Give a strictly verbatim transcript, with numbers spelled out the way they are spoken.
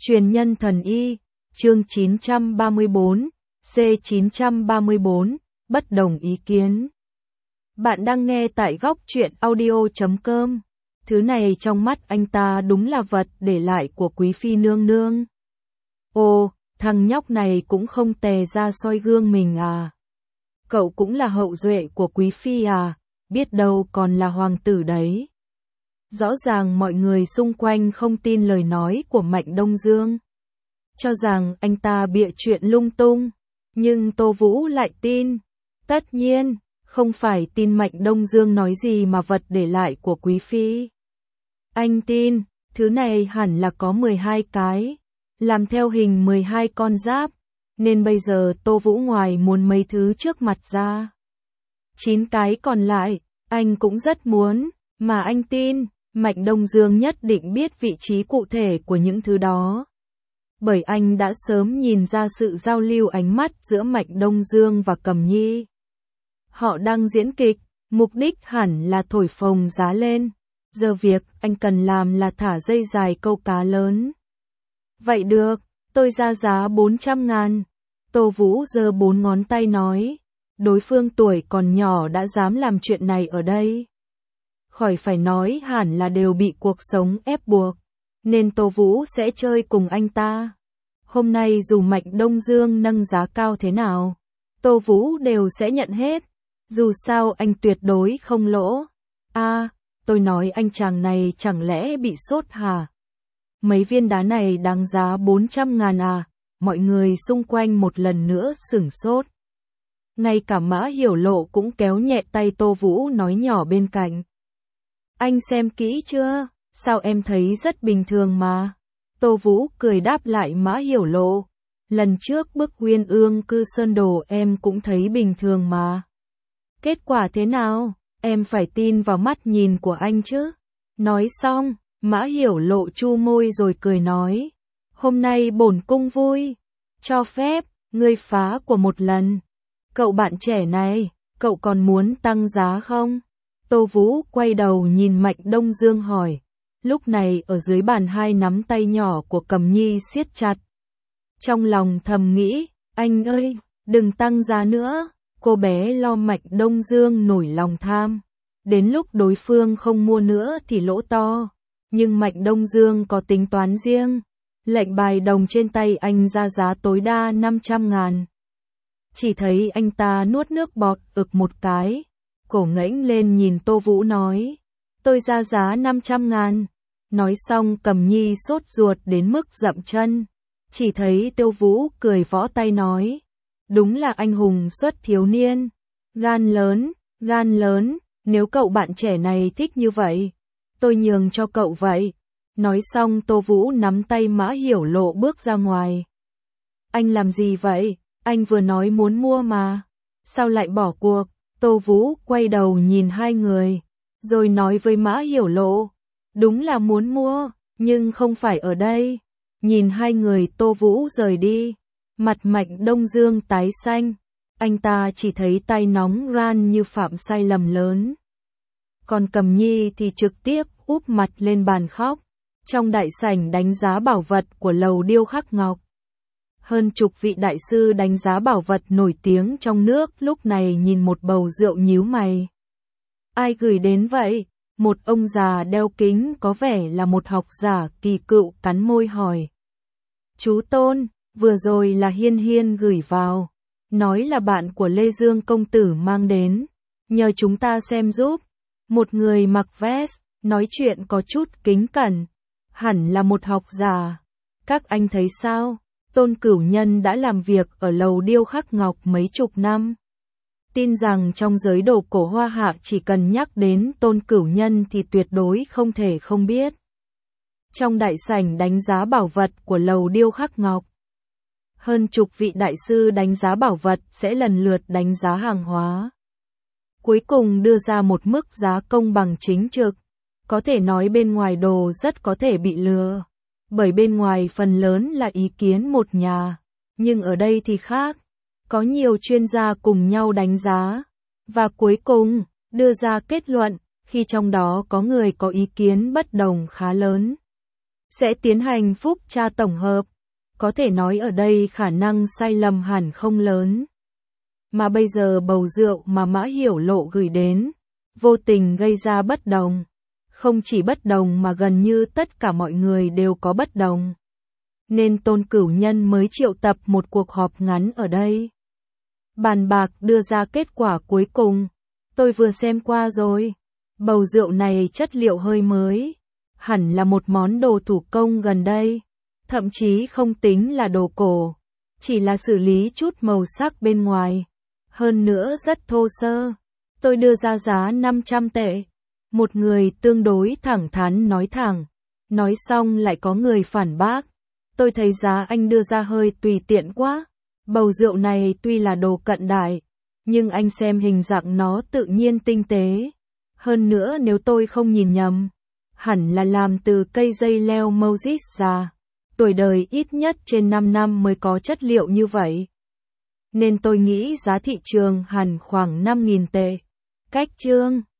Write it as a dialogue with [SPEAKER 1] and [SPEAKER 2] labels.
[SPEAKER 1] Truyền nhân thần y, chương chín trăm ba mươi bốn, C chín trăm ba mươi bốn, bất đồng ý kiến. Bạn đang nghe tại góc truyện audio chấm com. Thứ này trong mắt anh ta đúng là vật để lại của quý phi nương nương. Ồ, thằng nhóc này cũng không tè ra soi gương mình à? Cậu cũng là hậu duệ của quý phi à? Biết đâu còn là hoàng tử đấy. Rõ ràng mọi người xung quanh không tin lời nói của Mạnh Đông Dương, cho rằng anh ta bịa chuyện lung tung, nhưng Tô Vũ lại tin. Tất nhiên, không phải tin Mạnh Đông Dương nói gì mà vật để lại của quý phi. Anh tin, thứ này hẳn là có mười hai cái, làm theo hình mười hai con giáp, nên bây giờ Tô Vũ ngoài muốn mấy thứ trước mặt ra, chín cái còn lại, anh cũng rất muốn, mà anh tin, Mạnh Đông Dương nhất định biết vị trí cụ thể của những thứ đó. Bởi anh đã sớm nhìn ra sự giao lưu ánh mắt giữa Mạnh Đông Dương và Cẩm Nhi. Họ đang diễn kịch, mục đích hẳn là thổi phồng giá lên. Giờ việc anh cần làm là thả dây dài câu cá lớn. Vậy được, tôi ra giá bốn trăm ngàn. Tô Vũ giơ bốn ngón tay nói. Đối phương tuổi còn nhỏ đã dám làm chuyện này ở đây. Khỏi phải nói hẳn là đều bị cuộc sống ép buộc, nên Tô Vũ sẽ chơi cùng anh ta. Hôm nay dù Mạnh Đông Dương nâng giá cao thế nào, Tô Vũ đều sẽ nhận hết. Dù sao anh tuyệt đối không lỗ. À, tôi nói anh chàng này chẳng lẽ bị sốt hả? Mấy viên đá này đáng giá bốn trăm ngàn à? Mọi người xung quanh một lần nữa sửng sốt. Ngay cả Mã Hiểu Lộ cũng kéo nhẹ tay Tô Vũ nói nhỏ bên cạnh. Anh xem kỹ chưa? Sao em thấy rất bình thường mà. Tô Vũ cười đáp lại Mã Hiểu Lộ. Lần trước bức Uyên Ương Cư Sơn Đồ em cũng thấy bình thường mà. Kết quả thế nào? Em phải tin vào mắt nhìn của anh chứ. Nói xong, Mã Hiểu Lộ chu môi rồi cười nói. Hôm nay bổn cung vui. Cho phép, ngươi phá của một lần. Cậu bạn trẻ này, cậu còn muốn tăng giá không? Tô Vũ quay đầu nhìn Mạnh Đông Dương hỏi. Lúc này ở dưới bàn hai nắm tay nhỏ của Cẩm Nhi siết chặt. Trong lòng thầm nghĩ, anh ơi, đừng tăng giá nữa. Cô bé lo Mạnh Đông Dương nổi lòng tham. Đến lúc đối phương không mua nữa thì lỗ to. Nhưng Mạnh Đông Dương có tính toán riêng. Lệnh bài đồng trên tay anh ra giá tối đa năm trăm ngàn. Chỉ thấy anh ta nuốt nước bọt ực một cái. Cổ ngẩng lên nhìn Tô Vũ nói. Tôi ra giá năm trăm ngàn. Nói xong Cẩm Nhi sốt ruột đến mức dậm chân. Chỉ thấy Tô Vũ cười võ tay nói. Đúng là anh hùng xuất thiếu niên. Gan lớn, gan lớn. Nếu cậu bạn trẻ này thích như vậy, tôi nhường cho cậu vậy. Nói xong Tô Vũ nắm tay Mã Hiểu Lộ bước ra ngoài. Anh làm gì vậy? Anh vừa nói muốn mua mà. Sao lại bỏ cuộc? Tô Vũ quay đầu nhìn hai người, rồi nói với Mã Hiểu Lộ. Đúng là muốn mua, nhưng không phải ở đây. Nhìn hai người Tô Vũ rời đi, mặt Mạnh Đông Dương tái xanh. Anh ta chỉ thấy tay nóng ran như phạm sai lầm lớn. Còn Cẩm Nhi thì trực tiếp úp mặt lên bàn khóc. Trong đại sảnh đánh giá bảo vật của lầu điêu khắc ngọc, hơn chục vị đại sư đánh giá bảo vật nổi tiếng trong nước lúc này nhìn một bầu rượu nhíu mày. Ai gửi đến vậy? Một ông già đeo kính có vẻ là một học giả kỳ cựu cắn môi hỏi. Chú Tôn, vừa rồi là Hiên Hiên gửi vào, nói là bạn của Lê Dương công tử mang đến, nhờ chúng ta xem giúp. Một người mặc vest, nói chuyện có chút kính cẩn, hẳn là một học giả. Các anh thấy sao? Tôn Cửu Nhân đã làm việc ở lầu điêu khắc ngọc mấy chục năm. Tin rằng trong giới đồ cổ Hoa Hạ chỉ cần nhắc đến Tôn Cửu Nhân thì tuyệt đối không thể không biết. Trong đại sảnh đánh giá bảo vật của lầu điêu khắc ngọc, hơn chục vị đại sư đánh giá bảo vật sẽ lần lượt đánh giá hàng hóa. Cuối cùng đưa ra một mức giá công bằng chính trực. Có thể nói bên ngoài đồ rất có thể bị lừa. Bởi bên ngoài phần lớn là ý kiến một nhà. Nhưng ở đây thì khác. Có nhiều chuyên gia cùng nhau đánh giá. Và cuối cùng, đưa ra kết luận, khi trong đó có người có ý kiến bất đồng khá lớn. sẽ tiến hành phúc tra tổng hợp. Có thể nói ở đây khả năng sai lầm hẳn không lớn. Mà bây giờ bầu rượu mà Mã Hiểu Lộ gửi đến, vô tình gây ra bất đồng. Không chỉ bất đồng mà gần như tất cả mọi người đều có bất đồng. Nên Tôn Cửu Nhân mới triệu tập một cuộc họp ngắn ở đây. Bàn bạc đưa ra kết quả cuối cùng. Tôi vừa xem qua rồi. Bầu rượu này chất liệu hơi mới. Hẳn là một món đồ thủ công gần đây. Thậm chí không tính là đồ cổ. Chỉ là xử lý chút màu sắc bên ngoài. Hơn nữa rất thô sơ. Tôi đưa ra giá năm trăm tệ. Một người tương đối thẳng thắn nói thẳng. Nói xong lại có người phản bác. Tôi thấy giá anh đưa ra hơi tùy tiện quá. Bầu rượu này tuy là đồ cận đại, nhưng anh xem hình dạng nó tự nhiên tinh tế. Hơn nữa nếu tôi không nhìn nhầm, hẳn là làm từ cây dây leo Moses già. Tuổi đời ít nhất trên năm năm mới có chất liệu như vậy. Nên tôi nghĩ giá thị trường hẳn khoảng năm nghìn tệ. Cách chương